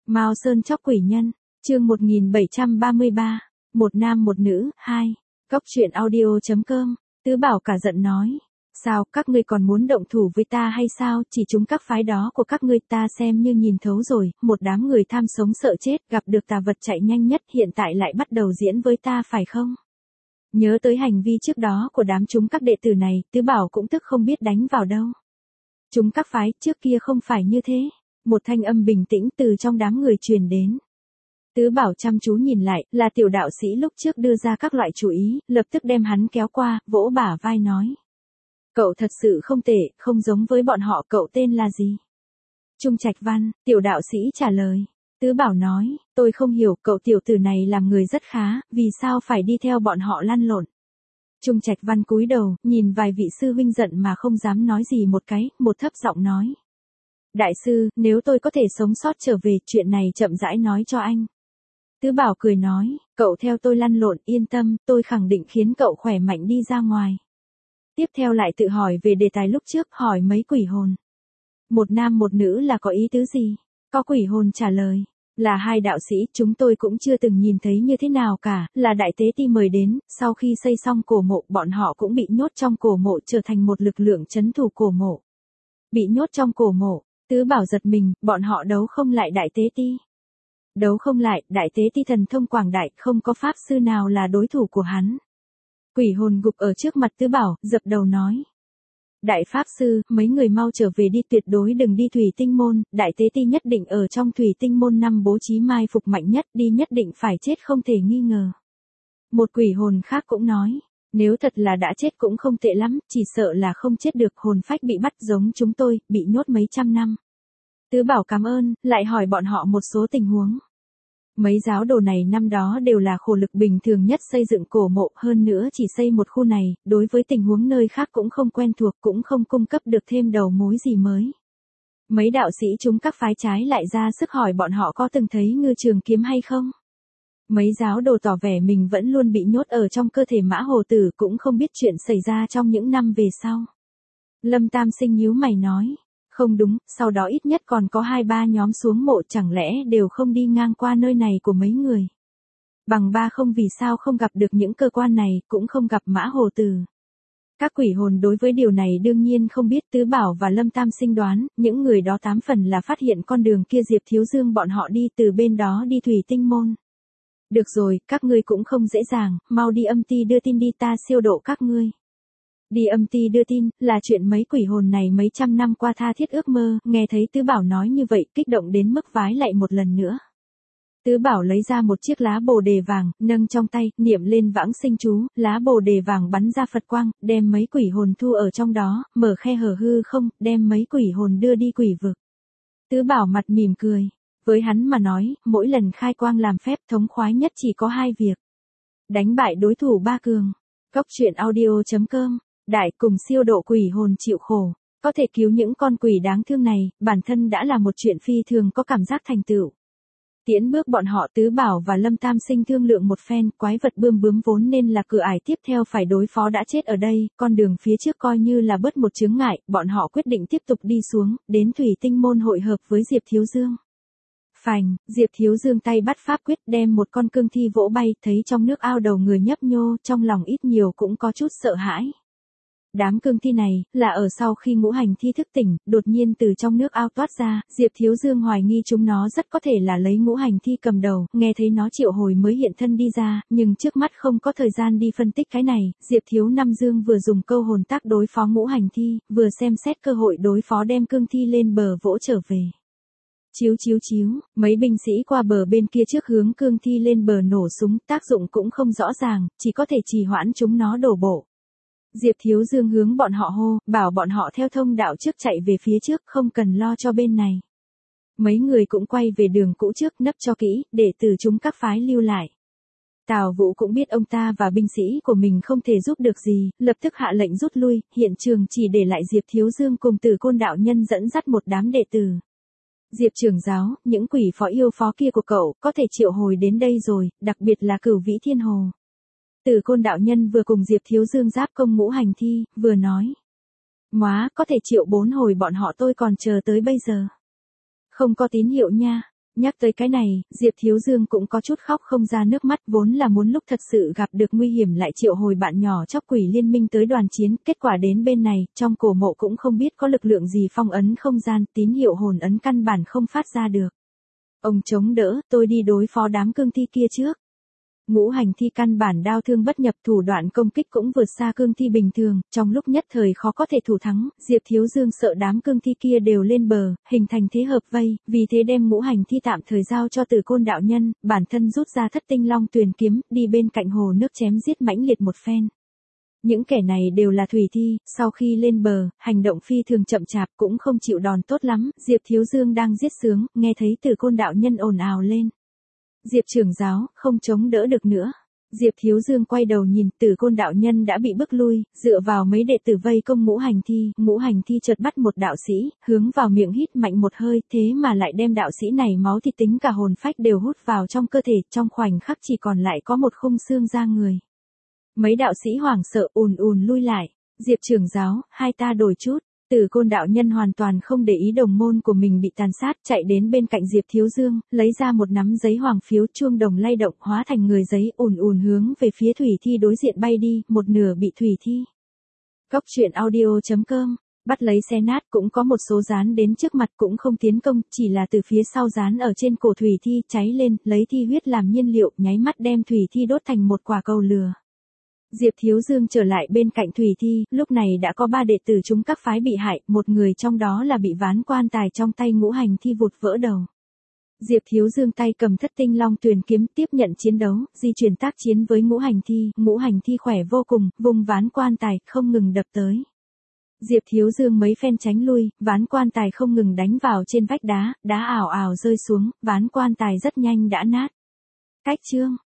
Mao Sơn chóc quỷ nhân, chương 1733, một nam một nữ, 2. Góc truyện audio.com, Tứ Bảo cả giận nói. Sao, các ngươi còn muốn động thủ với ta hay sao, chỉ chúng các phái đó của các ngươi ta xem như nhìn thấu rồi, một đám người tham sống sợ chết, gặp được tà vật chạy nhanh nhất hiện tại lại bắt đầu diễn với ta phải không? Nhớ tới hành vi trước đó của đám chúng các đệ tử này, Tứ Bảo cũng tức không biết đánh vào đâu. Chúng các phái trước kia không phải như thế. Một thanh âm bình tĩnh từ trong đám người truyền đến. Tứ Bảo chăm chú nhìn lại, là tiểu đạo sĩ lúc trước đưa ra các loại chủ ý, lập tức đem hắn kéo qua, vỗ bả vai nói. Cậu thật sự không tệ, không giống với bọn họ, cậu tên là gì? Trung Trạch Văn, tiểu đạo sĩ trả lời. Tứ Bảo nói, tôi không hiểu, cậu tiểu tử này làm người rất khá, vì sao phải đi theo bọn họ lăn lộn? Trung Trạch Văn cúi đầu, nhìn vài vị sư huynh giận mà không dám nói gì một cái, một thấp giọng nói. Đại sư, nếu tôi có thể sống sót trở về, chuyện này chậm rãi nói cho anh. Tứ Bảo cười nói, cậu theo tôi lăn lộn, yên tâm, tôi khẳng định khiến cậu khỏe mạnh đi ra ngoài. Tiếp theo lại tự hỏi về đề tài lúc trước, hỏi mấy quỷ hồn. Một nam một nữ là có ý tứ gì? Có quỷ hồn trả lời, là hai đạo sĩ, chúng tôi cũng chưa từng nhìn thấy như thế nào cả, là đại tế ti mời đến, sau khi xây xong cổ mộ, bọn họ cũng bị nhốt trong cổ mộ trở thành một lực lượng trấn thủ cổ mộ. Bị nhốt trong cổ mộ. Tứ Bảo giật mình, bọn họ đấu không lại đại tế ti. Đấu không lại, đại tế ti thần thông quảng đại, không có pháp sư nào là đối thủ của hắn. Quỷ hồn gục ở trước mặt Tứ Bảo, dập đầu nói. Đại pháp sư, mấy người mau trở về đi, tuyệt đối đừng đi thủy tinh môn, đại tế ti nhất định ở trong thủy tinh môn năm bố trí mai phục mạnh nhất, đi nhất định phải chết không thể nghi ngờ. Một quỷ hồn khác cũng nói. Nếu thật là đã chết cũng không tệ lắm, chỉ sợ là không chết được, hồn phách bị bắt giống chúng tôi, bị nhốt mấy trăm năm. Tứ Bảo cảm ơn, lại hỏi bọn họ một số tình huống. Mấy giáo đồ này năm đó đều là khổ lực bình thường nhất xây dựng cổ mộ, hơn nữa chỉ xây một khu này, đối với tình huống nơi khác cũng không quen thuộc, cũng không cung cấp được thêm đầu mối gì mới. Mấy đạo sĩ chúng các phái trái lại ra sức hỏi bọn họ có từng thấy ngư trường kiếm hay không? Mấy giáo đồ tỏ vẻ mình vẫn luôn bị nhốt ở trong cơ thể Mã Hồ Tử, cũng không biết chuyện xảy ra trong những năm về sau. Lâm Tam Sinh nhíu mày nói, không đúng, sau đó ít nhất còn có 2-3 nhóm xuống mộ, chẳng lẽ đều không đi ngang qua nơi này của mấy người. Bằng ba không, vì sao không gặp được những cơ quan này, cũng không gặp Mã Hồ Tử. Các quỷ hồn đối với điều này đương nhiên không biết. Tứ Bảo và Lâm Tam Sinh đoán, những người đó 8 phần là phát hiện con đường kia Diệp Thiếu Dương bọn họ đi từ bên đó đi thủy tinh môn. Được rồi, các ngươi cũng không dễ dàng, mau đi âm ti đưa tin đi, ta siêu độ các ngươi. Đi âm ti đưa tin, là chuyện mấy quỷ hồn này mấy trăm năm qua tha thiết ước mơ, nghe thấy Tứ Bảo nói như vậy, kích động đến mức vái lại một lần nữa. Tứ Bảo lấy ra một chiếc lá bồ đề vàng, nâng trong tay, niệm lên vãng sinh chú, lá bồ đề vàng bắn ra Phật quang, đem mấy quỷ hồn thu ở trong đó, mở khe hở hư không, đem mấy quỷ hồn đưa đi quỷ vực. Tứ Bảo mặt mỉm cười. Với hắn mà nói, mỗi lần khai quang làm phép thống khoái nhất chỉ có 2 việc. Đánh bại đối thủ 3 cường. Góc truyện audio.com, đại cùng siêu độ quỷ hồn chịu khổ. Có thể cứu những con quỷ đáng thương này, bản thân đã là một chuyện phi thường có cảm giác thành tựu. Tiễn bước bọn họ, Tứ Bảo và Lâm Tam Sinh thương lượng một phen, quái vật bươm bướm vốn nên là cửa ải tiếp theo phải đối phó đã chết ở đây, con đường phía trước coi như là bớt một chướng ngại, bọn họ quyết định tiếp tục đi xuống, đến thủy tinh môn hội hợp với Diệp Thiếu Dương. Phành, Diệp Thiếu Dương tay bắt pháp quyết đem một con cương thi vỗ bay, thấy trong nước ao đầu người nhấp nhô, trong lòng ít nhiều cũng có chút sợ hãi. Đám cương thi này, là ở sau khi ngũ hành thi thức tỉnh, đột nhiên từ trong nước ao toát ra, Diệp Thiếu Dương hoài nghi chúng nó rất có thể là lấy ngũ hành thi cầm đầu, nghe thấy nó triệu hồi mới hiện thân đi ra, nhưng trước mắt không có thời gian đi phân tích cái này, Diệp Thiếu Nam Dương vừa dùng câu hồn tác đối phó ngũ hành thi, vừa xem xét cơ hội đối phó đem cương thi lên bờ vỗ trở về. Chiếu chiếu chiếu, mấy binh sĩ qua bờ bên kia trước hướng cương thi lên bờ nổ súng, tác dụng cũng không rõ ràng, chỉ có thể trì hoãn chúng nó đổ bộ. Diệp Thiếu Dương hướng bọn họ hô, bảo bọn họ theo thông đạo trước chạy về phía trước, không cần lo cho bên này. Mấy người cũng quay về đường cũ trước, nấp cho kỹ, để từ chúng các phái lưu lại. Tào Vũ cũng biết ông ta và binh sĩ của mình không thể giúp được gì, lập tức hạ lệnh rút lui, hiện trường chỉ để lại Diệp Thiếu Dương cùng Tử Côn đạo nhân dẫn dắt một đám đệ tử. Diệp trưởng giáo, những quỷ phó yêu phó kia của cậu, có thể triệu hồi đến đây rồi, đặc biệt là Cửu Vĩ Thiên Hồ. Tử Côn đạo nhân vừa cùng Diệp Thiếu Dương giáp công ngũ hành thi, vừa nói. Móa, có thể triệu 4 hồi bọn họ tôi còn chờ tới bây giờ. Không có tín hiệu nha. Nhắc tới cái này, Diệp Thiếu Dương cũng có chút khóc không ra nước mắt, vốn là muốn lúc thật sự gặp được nguy hiểm lại triệu hồi bạn nhỏ chóc quỷ liên minh tới đoàn chiến, kết quả đến bên này, trong cổ mộ cũng không biết có lực lượng gì phong ấn không gian, tín hiệu hồn ấn căn bản không phát ra được. Ông chống đỡ, tôi đi đối phó đám cương thi kia trước. Ngũ hành thi căn bản đao thương bất nhập, thủ đoạn công kích cũng vượt xa cương thi bình thường, trong lúc nhất thời khó có thể thủ thắng, Diệp Thiếu Dương sợ đám cương thi kia đều lên bờ, hình thành thế hợp vây, vì thế đem ngũ hành thi tạm thời giao cho Tử Côn đạo nhân, bản thân rút ra Thất Tinh Long Tuyền kiếm, đi bên cạnh hồ nước chém giết mãnh liệt một phen. Những kẻ này đều là thủy thi, sau khi lên bờ, hành động phi thường chậm chạp cũng không chịu đòn tốt lắm, Diệp Thiếu Dương đang giết sướng, nghe thấy Tử Côn đạo nhân ồn ào lên. Diệp trưởng giáo, không chống đỡ được nữa. Diệp Thiếu Dương quay đầu nhìn, Tử Côn đạo nhân đã bị bức lui, dựa vào mấy đệ tử vây công ngũ hành thi chợt bắt một đạo sĩ, hướng vào miệng hít mạnh một hơi, thế mà lại đem đạo sĩ này máu thịt tính cả hồn phách đều hút vào trong cơ thể, trong khoảnh khắc chỉ còn lại có một khung xương da người. Mấy đạo sĩ hoảng sợ ùn lui lại, Diệp trưởng giáo, hai ta đổi chút. Tử Côn đạo nhân hoàn toàn không để ý đồng môn của mình bị tàn sát, chạy đến bên cạnh Diệp Thiếu Dương, lấy ra một nắm giấy hoàng phiếu, chuông đồng lay động hóa thành người giấy, ùn hướng về phía thủy thi đối diện bay đi, một nửa bị thủy thi. Cóc truyện audio.com, bắt lấy xe nát, cũng có một số dán đến trước mặt cũng không tiến công, chỉ là từ phía sau dán ở trên cổ thủy thi, cháy lên, lấy thi huyết làm nhiên liệu, nháy mắt đem thủy thi đốt thành một quả cầu lửa. Diệp Thiếu Dương trở lại bên cạnh thủy thi, lúc này đã có 3 đệ tử chúng các phái bị hại, một người trong đó là bị ván quan tài trong tay ngũ hành thi vụt vỡ đầu. Diệp Thiếu Dương tay cầm Thất Tinh Long Tuyền kiếm tiếp nhận chiến đấu, di chuyển tác chiến với ngũ hành thi khỏe vô cùng, vùng ván quan tài không ngừng đập tới. Diệp Thiếu Dương mấy phen tránh lui, ván quan tài không ngừng đánh vào trên vách đá, đá ảo ảo rơi xuống, ván quan tài rất nhanh đã nát. Cách chương